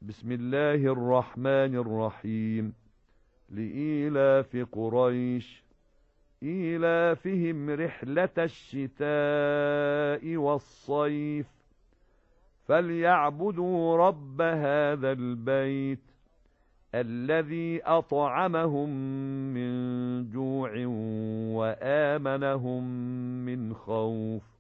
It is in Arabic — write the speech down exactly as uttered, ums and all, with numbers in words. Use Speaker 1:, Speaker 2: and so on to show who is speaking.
Speaker 1: بسم الله الرحمن الرحيم. لإيلاف قريش إيلافهم رحلة الشتاء والصيف فليعبدوا رب هذا البيت الذي أطعمهم من جوع وآمنهم من خوف.